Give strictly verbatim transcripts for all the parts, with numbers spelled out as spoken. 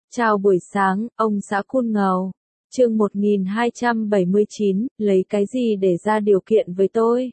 Chào buổi sáng, ông xã Cun Ngầu. Chương một nghìn hai trăm bảy mươi chín, lấy cái gì để ra điều kiện với tôi?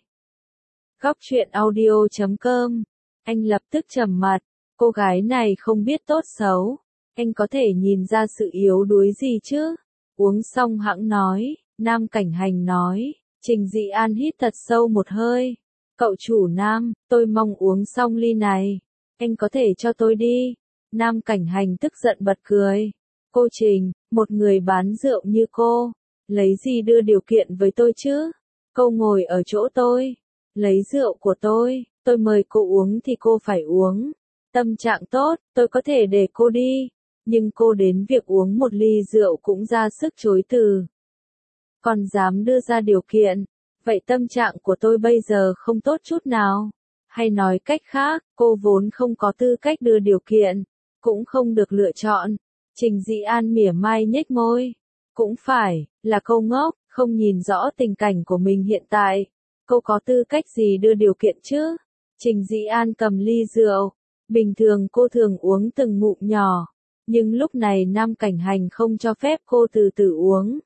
Góc truyện audio chấm com. Anh lập tức trầm mặt, cô gái này không biết tốt xấu. Anh có thể nhìn ra sự yếu đuối gì chứ? Uống xong hẵng nói, Nam Cảnh Hành nói. Trình Dị An hít thật sâu một hơi. Cậu chủ Nam, tôi mong uống xong ly này. Anh có thể cho tôi đi. Nam Cảnh Hành tức giận bật cười. Cô Trình, một người bán rượu như cô, lấy gì đưa điều kiện với tôi chứ? Cô ngồi ở chỗ tôi, lấy rượu của tôi, tôi mời cô uống thì cô phải uống. Tâm trạng tốt, tôi có thể để cô đi, nhưng cô đến việc uống một ly rượu cũng ra sức chối từ. Còn dám đưa ra điều kiện, vậy tâm trạng của tôi bây giờ không tốt chút nào. Hay nói cách khác, cô vốn không có tư cách đưa điều kiện, cũng không được lựa chọn. Trình Dị An mỉa mai nhếch môi. Cũng phải, là cô ngốc, không nhìn rõ tình cảnh của mình hiện tại. Cô có tư cách gì đưa điều kiện chứ? Trình Dị An cầm ly rượu. Bình thường cô thường uống từng ngụm nhỏ. Nhưng lúc này Nam Cảnh Hành không cho phép cô từ từ uống.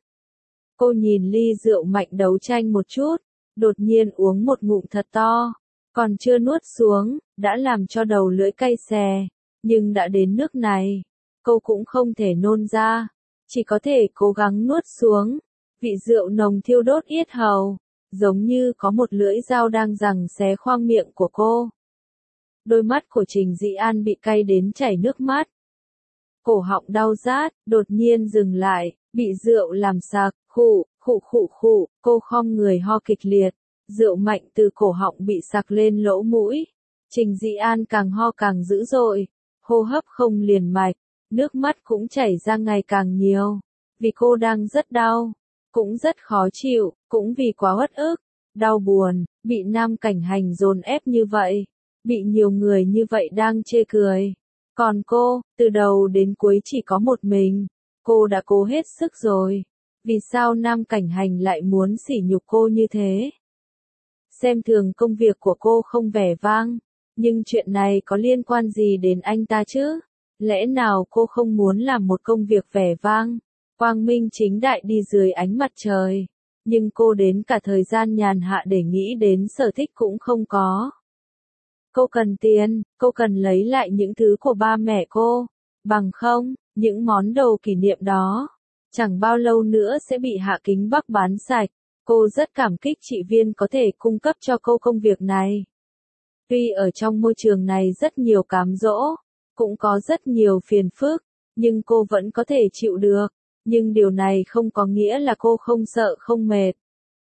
Cô nhìn ly rượu mạnh đấu tranh một chút. Đột nhiên uống một ngụm thật to. Còn chưa nuốt xuống, đã làm cho đầu lưỡi cay xè. Nhưng đã đến nước này, cô cũng không thể nôn ra, chỉ có thể cố gắng nuốt xuống. Vị rượu nồng thiêu đốt yết hầu, giống như có một lưỡi dao đang giằng xé khoang miệng của cô. Đôi mắt của Trình Dị An bị cay đến chảy nước mắt. Cổ họng đau rát, đột nhiên dừng lại, bị rượu làm sặc, khụ, khụ khụ khụ, cô khom người ho kịch liệt. Rượu mạnh từ cổ họng bị sặc lên lỗ mũi. Trình Dị An càng ho càng dữ dội, hô hấp không liền mạch, nước mắt cũng chảy ra ngày càng nhiều. Vì cô đang rất đau, cũng rất khó chịu, cũng vì quá uất ức, đau buồn, bị Nam Cảnh Hành dồn ép như vậy, bị nhiều người như vậy đang chê cười. Còn cô, từ đầu đến cuối chỉ có một mình, cô đã cố hết sức rồi. Vì sao Nam Cảnh Hành lại muốn sỉ nhục cô như thế? Xem thường công việc của cô không vẻ vang, nhưng chuyện này có liên quan gì đến anh ta chứ? Lẽ nào cô không muốn làm một công việc vẻ vang, quang minh chính đại đi dưới ánh mặt trời, nhưng cô đến cả thời gian nhàn hạ để nghĩ đến sở thích cũng không có. Cô cần tiền, cô cần lấy lại những thứ của ba mẹ cô, bằng không, những món đồ kỷ niệm đó, chẳng bao lâu nữa sẽ bị Hạ Kính Bắc bán sạch. Cô rất cảm kích chị Viên có thể cung cấp cho cô công việc này. Tuy ở trong môi trường này rất nhiều cám dỗ, cũng có rất nhiều phiền phức, nhưng cô vẫn có thể chịu được. Nhưng điều này không có nghĩa là cô không sợ không mệt.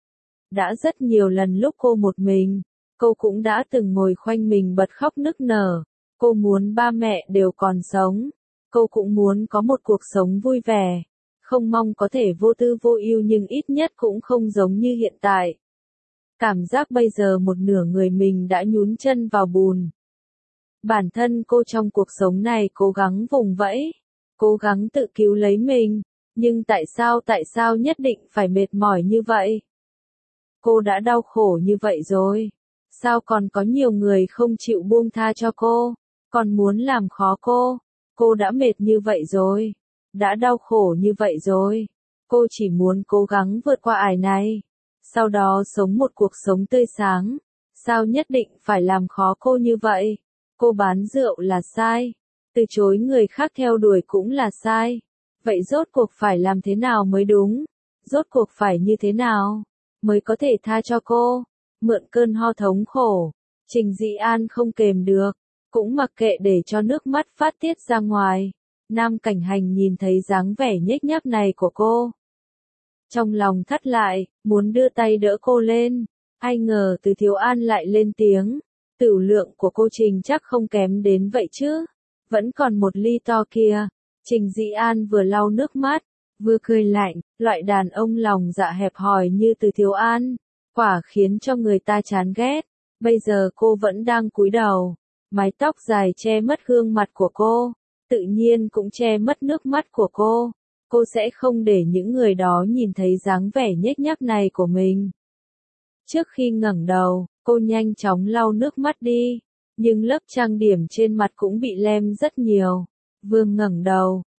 Đã rất nhiều lần lúc cô một mình, cô cũng đã từng ngồi khoanh mình bật khóc nức nở. Cô muốn ba mẹ đều còn sống. Cô cũng muốn có một cuộc sống vui vẻ. Không mong có thể vô tư vô ưu nhưng ít nhất cũng không giống như hiện tại. Cảm giác bây giờ một nửa người mình đã nhún chân vào bùn. Bản thân cô trong cuộc sống này cố gắng vùng vẫy, cố gắng tự cứu lấy mình, nhưng tại sao tại sao nhất định phải mệt mỏi như vậy? Cô đã đau khổ như vậy rồi, sao còn có nhiều người không chịu buông tha cho cô, còn muốn làm khó cô? Cô đã mệt như vậy rồi, đã đau khổ như vậy rồi, cô chỉ muốn cố gắng vượt qua ải này, sau đó sống một cuộc sống tươi sáng. Sao nhất định phải làm khó cô như vậy? Cô bán rượu là sai, từ chối người khác theo đuổi cũng là sai. Vậy rốt cuộc phải làm thế nào mới đúng? Rốt cuộc phải như thế nào mới có thể tha cho cô? Mượn cơn ho thống khổ, Trình Dị An không kềm được, cũng mặc kệ để cho nước mắt phát tiết ra ngoài. Nam Cảnh Hành nhìn thấy dáng vẻ nhếch nhác này của cô, trong lòng thắt lại, muốn đưa tay đỡ cô lên. Ai ngờ Từ Thiếu An lại lên tiếng. Tửu lượng của cô Trình chắc không kém đến vậy chứ. Vẫn còn một ly to kia. Trình Dị An vừa lau nước mắt, vừa cười lạnh. Loại đàn ông lòng dạ hẹp hòi như Từ Thiếu An, quả khiến cho người ta chán ghét. Bây giờ cô vẫn đang cúi đầu. Mái tóc dài che mất gương mặt của cô, tự nhiên cũng che mất nước mắt của cô. Cô sẽ không để những người đó nhìn thấy dáng vẻ nhếch nhác này của mình. Trước khi ngẩng đầu, cô nhanh chóng lau nước mắt đi, nhưng lớp trang điểm trên mặt cũng bị lem rất nhiều. Vừa ngẩng đầu,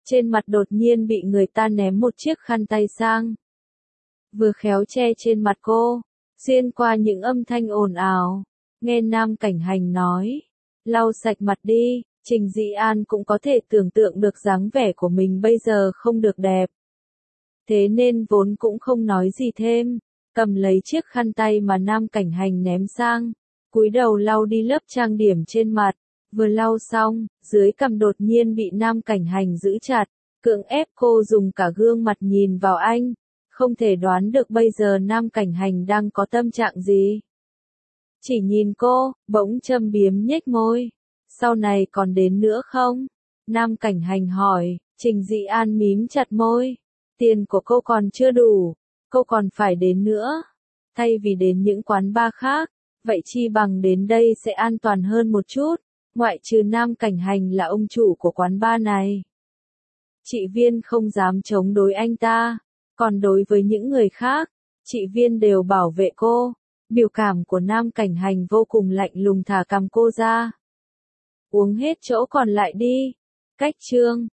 Trên mặt đột nhiên bị người ta ném một chiếc khăn tay sang. Vừa khéo che trên mặt cô, xuyên qua những âm thanh ồn ào. Nghe Nam Cảnh Hành nói, lau sạch mặt đi, Trình Dĩ An cũng có thể tưởng tượng được dáng vẻ của mình bây giờ không được đẹp. Thế nên vốn cũng không nói gì thêm, cầm lấy chiếc khăn tay mà Nam Cảnh Hành ném sang, cúi đầu lau đi lớp trang điểm trên mặt. Vừa lau xong, dưới cằm đột nhiên bị Nam Cảnh Hành giữ chặt, cưỡng ép cô dùng cả gương mặt nhìn vào anh. Không thể đoán được bây giờ Nam Cảnh Hành đang có tâm trạng gì. Chỉ nhìn cô, bỗng châm biếm nhếch môi. Sau này còn đến nữa không? Nam Cảnh Hành hỏi. Trình Dĩ An mím chặt môi. Tiền của cô còn chưa đủ, cô còn phải đến nữa. Thay vì đến những quán bar khác, vậy chi bằng đến đây sẽ an toàn hơn một chút. Ngoại trừ Nam Cảnh Hành là ông chủ của quán bar này. Chị Viên không dám chống đối anh ta. Còn đối với những người khác, chị Viên đều bảo vệ cô. Biểu cảm của Nam Cảnh Hành vô cùng lạnh lùng thả cằm cô ra. Uống hết chỗ còn lại đi. Cách chương